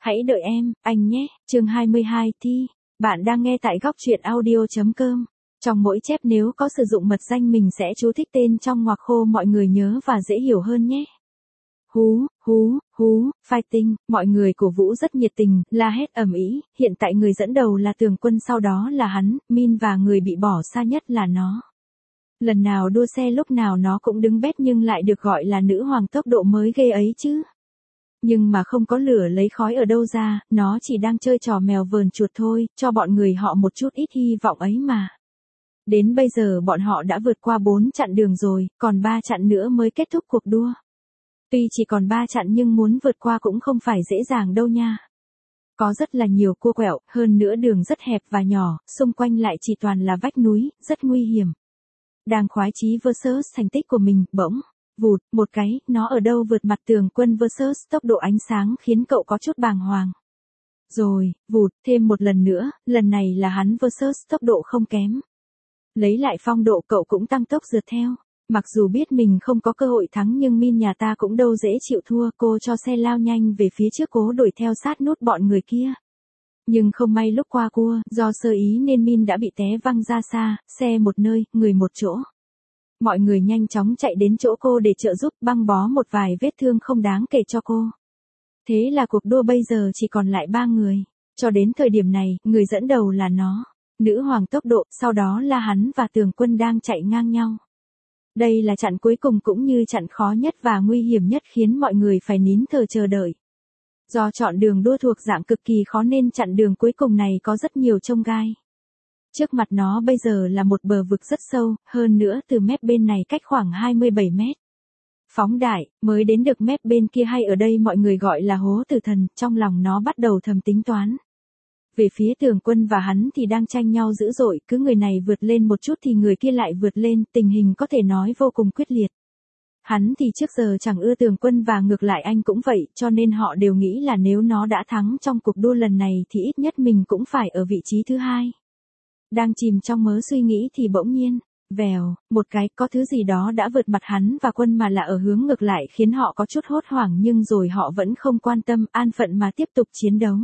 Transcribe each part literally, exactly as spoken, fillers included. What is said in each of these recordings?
Hãy đợi em, anh nhé. Chương hai mươi hai thi. Bạn đang nghe tại góc truyện audio.com. Trong mỗi chép nếu có sử dụng mật danh mình sẽ chú thích tên trong ngoặc khô mọi người nhớ và dễ hiểu hơn nhé. Hú, hú, hú, fighting, mọi người cổ vũ rất nhiệt tình, la hét ầm ĩ, hiện tại người dẫn đầu là Tường Quân, sau đó là hắn, Min và người bị bỏ xa nhất là nó. Lần nào đua xe lúc nào nó cũng đứng bét nhưng lại được gọi là nữ hoàng tốc độ mới ghê ấy chứ. Nhưng mà không có lửa lấy khói ở đâu ra, nó chỉ đang chơi trò mèo vờn chuột thôi, cho bọn người họ một chút ít hy vọng ấy mà. Đến bây giờ bọn họ đã vượt qua bốn chặng đường rồi, còn ba chặng nữa mới kết thúc cuộc đua. Tuy chỉ còn ba chặng nhưng muốn vượt qua cũng không phải dễ dàng đâu nha. Có rất là nhiều cua quẹo, hơn nữa đường rất hẹp và nhỏ, xung quanh lại chỉ toàn là vách núi, rất nguy hiểm. Đang khoái chí versus thành tích của mình, bỗng, vụt, một cái, nó ở đâu vượt mặt Tường Quân versus tốc độ ánh sáng khiến cậu có chút bàng hoàng. Rồi, vụt, thêm một lần nữa, lần này là hắn versus tốc độ không kém. Lấy lại phong độ cậu cũng tăng tốc rượt theo. Mặc dù biết mình không có cơ hội thắng nhưng Min nhà ta cũng đâu dễ chịu thua, cô cho xe lao nhanh về phía trước cố đuổi theo sát nút bọn người kia. Nhưng không may lúc qua cua, do sơ ý nên Min đã bị té văng ra xa, xe một nơi, người một chỗ. Mọi người nhanh chóng chạy đến chỗ cô để trợ giúp, băng bó một vài vết thương không đáng kể cho cô. Thế là cuộc đua bây giờ chỉ còn lại ba người. Cho đến thời điểm này, người dẫn đầu là nó, nữ hoàng tốc độ, sau đó là hắn và Tường Quân đang chạy ngang nhau. Đây là chặng cuối cùng cũng như chặng khó nhất và nguy hiểm nhất khiến mọi người phải nín thở chờ đợi. Do chọn đường đua thuộc dạng cực kỳ khó nên chặng đường cuối cùng này có rất nhiều chông gai. Trước mặt nó bây giờ là một bờ vực rất sâu, hơn nữa từ mép bên này cách khoảng hai mươi bảy mét. Phóng đại, mới đến được mép bên kia hay ở đây mọi người gọi là hố tử thần, trong lòng nó bắt đầu thầm tính toán. Về phía Tường Quân và hắn thì đang tranh nhau dữ dội, cứ người này vượt lên một chút thì người kia lại vượt lên, tình hình có thể nói vô cùng quyết liệt. Hắn thì trước giờ chẳng ưa Tường Quân và ngược lại anh cũng vậy, cho nên họ đều nghĩ là nếu nó đã thắng trong cuộc đua lần này thì ít nhất mình cũng phải ở vị trí thứ hai. Đang chìm trong mớ suy nghĩ thì bỗng nhiên, vèo, một cái, có thứ gì đó đã vượt mặt hắn và Quân mà là ở hướng ngược lại khiến họ có chút hốt hoảng nhưng rồi họ vẫn không quan tâm, an phận mà tiếp tục chiến đấu.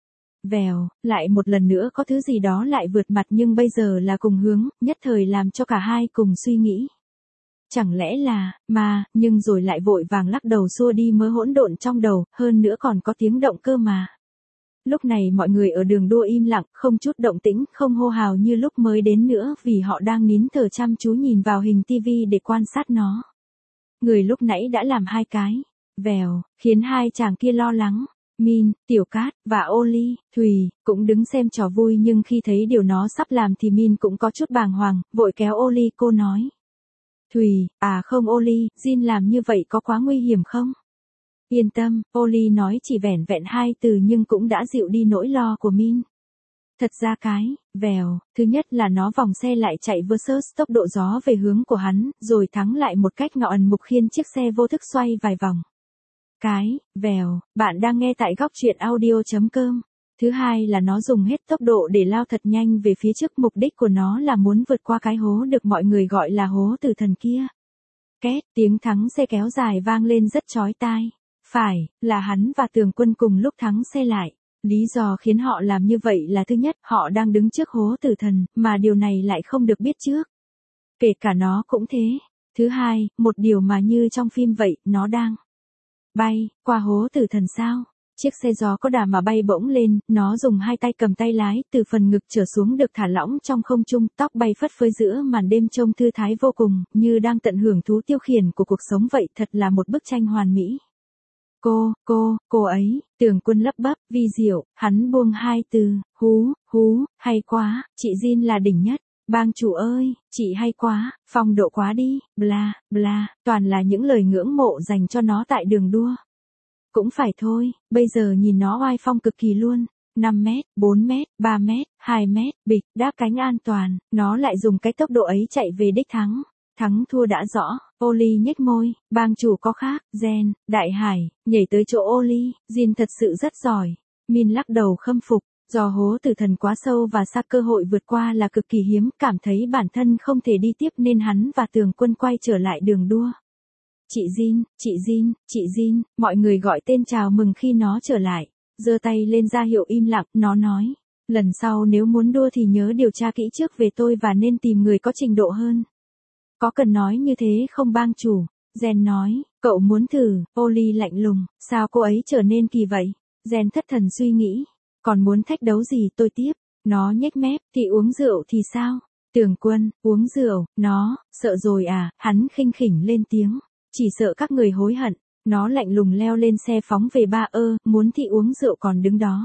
Vèo, lại một lần nữa có thứ gì đó lại vượt mặt nhưng bây giờ là cùng hướng, nhất thời làm cho cả hai cùng suy nghĩ. Chẳng lẽ là, mà, nhưng rồi lại vội vàng lắc đầu xua đi mớ hỗn độn trong đầu, hơn nữa còn có tiếng động cơ mà. Lúc này mọi người ở đường đua im lặng, không chút động tĩnh, không hô hào như lúc mới đến nữa vì họ đang nín thở chăm chú nhìn vào hình tivi để quan sát nó. Người lúc nãy đã làm hai cái, vèo, khiến hai chàng kia lo lắng. Min, Tiểu Cát, và Oli, Thùy, cũng đứng xem trò vui nhưng khi thấy điều nó sắp làm thì Min cũng có chút bàng hoàng, vội kéo Oli, cô nói. Thùy, à không Oli, Jin làm như vậy có quá nguy hiểm không? Yên tâm, Oli nói chỉ vẻn vẹn hai từ nhưng cũng đã dịu đi nỗi lo của Min. Thật ra cái, vèo, thứ nhất là nó vòng xe lại chạy versus tốc độ gió về hướng của hắn, rồi thắng lại một cách ngạo ẩn mục khiến chiếc xe vô thức xoay vài vòng. Cái, vèo, bạn đang nghe tại góc truyện audio.com. Thứ hai là nó dùng hết tốc độ để lao thật nhanh về phía trước, mục đích của nó là muốn vượt qua cái hố được mọi người gọi là hố tử thần kia. Két, tiếng thắng xe kéo dài vang lên rất chói tai. Phải, là hắn và Tường Quân cùng lúc thắng xe lại. Lý do khiến họ làm như vậy là thứ nhất, họ đang đứng trước hố tử thần, mà điều này lại không được biết trước. Kể cả nó cũng thế. Thứ hai, một điều mà như trong phim vậy, nó đang bay qua hố tử thần sao? Chiếc xe gió có đà mà bay bỗng lên, nó dùng hai tay cầm tay lái, từ phần ngực trở xuống được thả lỏng trong không trung, tóc bay phất phới giữa màn đêm trông thư thái vô cùng, như đang tận hưởng thú tiêu khiển của cuộc sống vậy, thật là một bức tranh hoàn mỹ. Cô, cô, cô ấy, Tường Quân lắp bắp, vi diệu, hắn buông hai từ, hú, hú, hay quá, chị Jin là đỉnh nhất. Bang chủ ơi, chị hay quá, phong độ quá đi, bla, bla, toàn là những lời ngưỡng mộ dành cho nó tại đường đua. Cũng phải thôi, bây giờ nhìn nó oai phong cực kỳ luôn. năm mét, bốn mét, ba mét, hai mét, bịch, đáp cánh an toàn, nó lại dùng cái tốc độ ấy chạy về đích thắng. Thắng thua đã rõ, Oli nhếch môi, bang chủ có khác, Gen, Đại Hải, nhảy tới chỗ Oli, Jin thật sự rất giỏi. Min lắc đầu khâm phục. Do hố tử thần quá sâu và xa, cơ hội vượt qua là cực kỳ hiếm, cảm thấy bản thân không thể đi tiếp nên hắn và Tường Quân quay trở lại đường đua. Chị Jin, chị Jin, chị Jin, mọi người gọi tên chào mừng khi nó trở lại. giơ tay lên ra hiệu im lặng, nó nói. Lần sau nếu muốn đua thì nhớ điều tra kỹ trước về tôi và nên tìm người có trình độ hơn. Có cần nói như thế không bang chủ? Jen nói, cậu muốn thử, Oli lạnh lùng, sao cô ấy trở nên kỳ vậy? Jen thất thần suy nghĩ, còn muốn thách đấu gì tôi tiếp? Nó nhếch mép, thì uống rượu thì sao? Tường Quân, uống rượu, nó, sợ rồi à, hắn khinh khỉnh lên tiếng, chỉ sợ các người hối hận. Nó lạnh lùng leo lên xe phóng về ba ơ, muốn thì uống rượu còn đứng đó.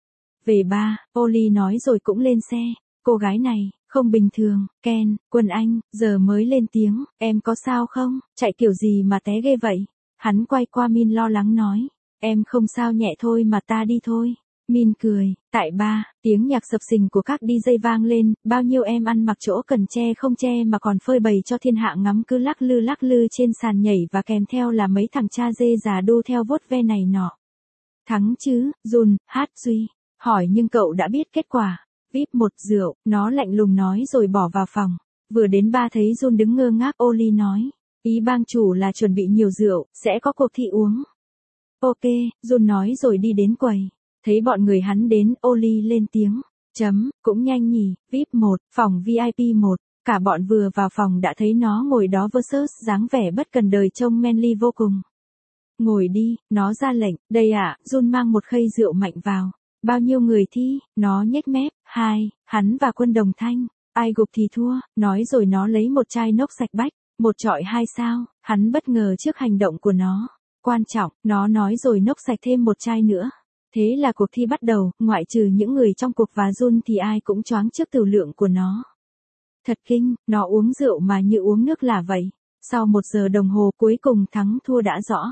Về ba, Oli nói rồi cũng lên xe, cô gái này, không bình thường, Ken, Quân Anh, giờ mới lên tiếng, em có sao không, chạy kiểu gì mà té ghê vậy? Hắn quay qua Min lo lắng nói, em không sao nhẹ thôi mà ta đi thôi. Min cười, tại ba, tiếng nhạc sập sình của các đi jây vang lên, bao nhiêu em ăn mặc chỗ cần che không che mà còn phơi bày cho thiên hạ ngắm cứ lắc lư lắc lư trên sàn nhảy và kèm theo là mấy thằng cha dê già đu theo vuốt ve này nọ. Thắng chứ, Jun, hát Duy, hỏi nhưng cậu đã biết kết quả. vê i pê một rượu, nó lạnh lùng nói rồi bỏ vào phòng. Vừa đến ba thấy Jun đứng ngơ ngác, Oli nói, ý bang chủ là chuẩn bị nhiều rượu, sẽ có cuộc thi uống. Ok, Jun nói rồi đi đến quầy. Thấy bọn người hắn đến, Oli lên tiếng, chấm, cũng nhanh nhỉ, vê i pê một, phòng vi ai pi một, cả bọn vừa vào phòng đã thấy nó ngồi đó versus dáng vẻ bất cần đời trông manly vô cùng. Ngồi đi, nó ra lệnh, đây ạ, à, Jun mang một khay rượu mạnh vào. Bao nhiêu người thi, nó nhếch mép, hai, hắn và Quân đồng thanh, ai gục thì thua, nói rồi nó lấy một chai nốc sạch bách, một chọi hai sao, hắn bất ngờ trước hành động của nó. Quan trọng, nó nói rồi nốc sạch thêm một chai nữa. Thế là cuộc thi bắt đầu, ngoại trừ những người trong cuộc và Jun thì ai cũng choáng trước tử lượng của nó. Thật kinh, nó uống rượu mà như uống nước là vậy. Sau một giờ đồng hồ cuối cùng thắng thua đã rõ.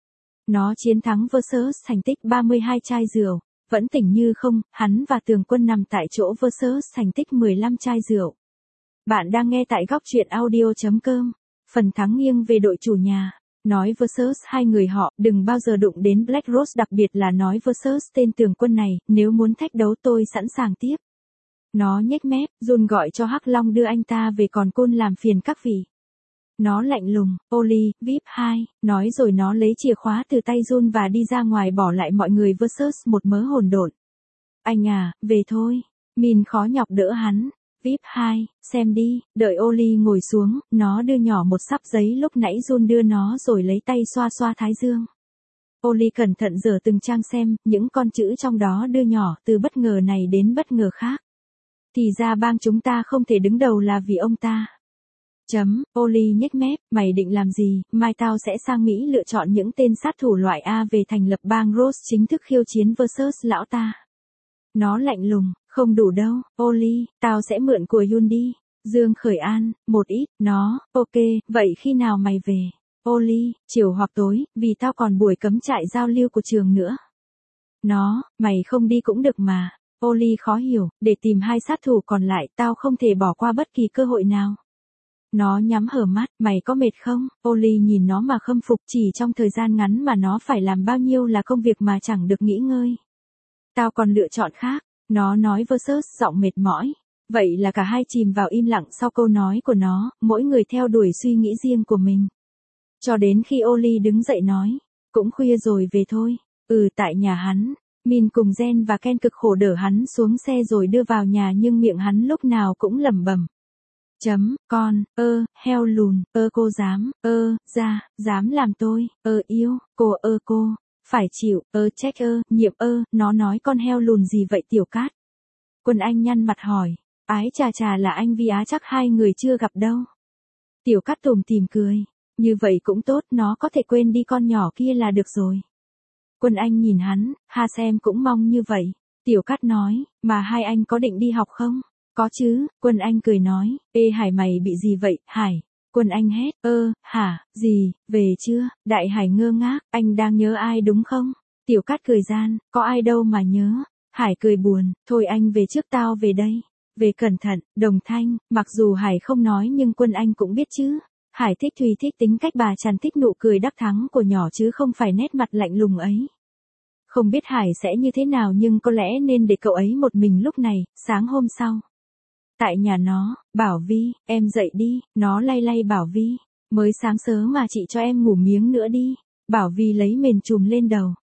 Nó chiến thắng versus thành tích ba mươi hai chai rượu, vẫn tỉnh như không, hắn và Tường Quân nằm tại chỗ versus thành tích mười lăm chai rượu. Bạn đang nghe tại góc truyện audio chấm com, phần thắng nghiêng về đội chủ nhà. Nói versus hai người họ, đừng bao giờ đụng đến Black Rose, đặc biệt là nói versus tên Tường Quân này, nếu muốn thách đấu tôi sẵn sàng tiếp. Nó nhếch mép, Jun gọi cho Hắc Long đưa anh ta về còn Côn làm phiền các vị. Nó lạnh lùng, Oli, vê i pê hai, nói rồi nó lấy chìa khóa từ tay Jun và đi ra ngoài bỏ lại mọi người versus một mớ hỗn độn. Anh à, về thôi. Min khó nhọc đỡ hắn. vê i pê hai, xem đi, đợi Oli ngồi xuống, nó đưa nhỏ một sắp giấy lúc nãy Jun đưa nó rồi lấy tay xoa xoa thái dương. Oli cẩn thận dở từng trang xem, những con chữ trong đó đưa nhỏ từ bất ngờ này đến bất ngờ khác. Thì ra bang chúng ta không thể đứng đầu là vì ông ta. Chấm, Oli nhếch mép, mày định làm gì, mai tao sẽ sang Mỹ lựa chọn những tên sát thủ loại A về thành lập bang Rose chính thức khiêu chiến versus lão ta. Nó lạnh lùng, không đủ đâu, Oli, tao sẽ mượn của Yun đi. Dương Khởi An, một ít, nó, ok, vậy khi nào mày về? Oli, chiều hoặc tối, vì tao còn buổi cấm trại giao lưu của trường nữa. Nó, mày không đi cũng được mà. Oli khó hiểu, để tìm hai sát thủ còn lại, tao không thể bỏ qua bất kỳ cơ hội nào. Nó nhắm hở mắt, mày có mệt không? Oli nhìn nó mà khâm phục, chỉ trong thời gian ngắn mà nó phải làm bao nhiêu là công việc mà chẳng được nghỉ ngơi. Tao còn lựa chọn khác, nó nói versus giọng mệt mỏi. Vậy là cả hai chìm vào im lặng sau câu nói của nó, mỗi người theo đuổi suy nghĩ riêng của mình. Cho đến khi Oli đứng dậy nói, cũng khuya rồi về thôi. Ừ, tại nhà hắn. Min cùng Jen và Ken cực khổ đỡ hắn xuống xe rồi đưa vào nhà nhưng miệng hắn lúc nào cũng lẩm bẩm. Chấm, con, ơ, heo lùn, ơ cô dám, ơ, ra, dám làm tôi, ơ yêu, cô ơ cô, phải chịu, ơ trách ơ, nhiệm ơ, nó nói con heo lùn gì vậy Tiểu Cát? Quân Anh nhăn mặt hỏi, ái chà chà là anh Vi Á chắc hai người chưa gặp đâu. Tiểu Cát tủm tỉm cười, như vậy cũng tốt, nó có thể quên đi con nhỏ kia là được rồi. Quân Anh nhìn hắn, ha xem cũng mong như vậy. Tiểu Cát nói, mà hai anh có định đi học không? Có chứ, Quân Anh cười nói, ê Hải mày bị gì vậy, Hải? Quân Anh hét, ơ, hả, gì, về chưa? Đại Hải ngơ ngác, anh đang nhớ ai đúng không? Tiểu Cát cười gian, có ai đâu mà nhớ. Hải cười buồn, thôi anh về trước tao về đây. Về cẩn thận, Đồng Thanh, mặc dù Hải không nói nhưng Quân Anh cũng biết chứ. Hải thích Thùy thích tính cách bà Trần, thích nụ cười đắc thắng của nhỏ chứ không phải nét mặt lạnh lùng ấy. Không biết Hải sẽ như thế nào nhưng có lẽ nên để cậu ấy một mình lúc này, sáng hôm sau. Tại nhà nó, Bảo Vi, em dậy đi, nó lay lay Bảo Vi. Mới sáng sớm mà chị cho em ngủ miếng nữa đi. Bảo Vi lấy mền trùm lên đầu.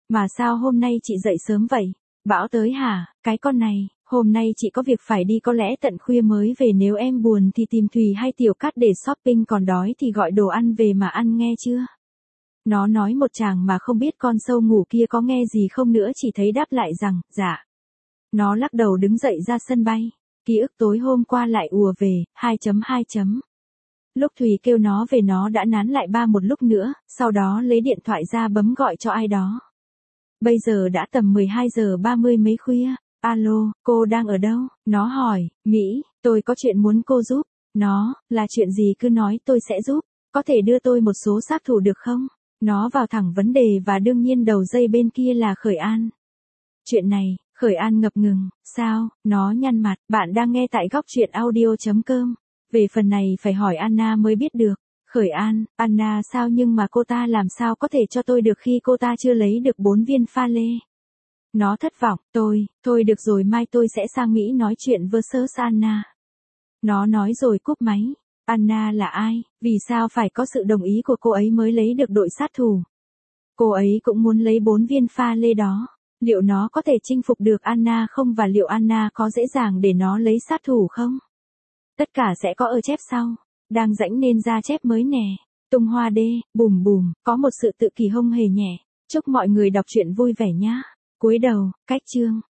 Mà sao hôm nay chị dậy sớm vậy? Bão tới hả? Cái con này, hôm nay chị có việc phải đi có lẽ tận khuya mới về, nếu em buồn thì tìm Thùy hay Tiểu Cát để shopping, còn đói thì gọi đồ ăn về mà ăn nghe chưa? Nó nói một tràng mà không biết con sâu ngủ kia có nghe gì không nữa, chỉ thấy đáp lại rằng, dạ. Nó lắc đầu đứng dậy ra sân bay. Ký ức tối hôm qua lại ùa về, hai chấm hai chấm. Lúc Thùy kêu nó về nó đã nán lại ba một lúc nữa, sau đó lấy điện thoại ra bấm gọi cho ai đó. Bây giờ đã tầm mười hai giờ ba mươi mấy khuya. Alo, cô đang ở đâu? Nó hỏi. Mỹ, tôi có chuyện muốn cô giúp. Nó, là chuyện gì cứ nói tôi sẽ giúp. Có thể đưa tôi một số sát thủ được không? Nó vào thẳng vấn đề và đương nhiên đầu dây bên kia là Khởi An. Chuyện này, Khởi An ngập ngừng. Sao? Nó nhăn mặt. Bạn đang nghe tại góc truyện audio chấm com. Về phần này phải hỏi Anna mới biết được. Khởi An, Anna sao nhưng mà cô ta làm sao có thể cho tôi được khi cô ta chưa lấy được bốn viên pha lê. Nó thất vọng. Tôi, thôi được rồi, mai tôi sẽ sang Mỹ nói chuyện versus Anna. Nó nói rồi cúp máy. Anna là ai? Vì sao phải có sự đồng ý của cô ấy mới lấy được đội sát thủ? Cô ấy cũng muốn lấy bốn viên pha lê đó. Liệu nó có thể chinh phục được Anna không, và liệu Anna có dễ dàng để nó lấy sát thủ không? Tất cả sẽ có ở chép sau. Đang rãnh nên ra chép mới nè. Tung hoa đê, bùm bùm, có một sự tự kỳ hông hề nhẹ. Chúc mọi người đọc truyện vui vẻ nhá. Cuối đầu, cách chương.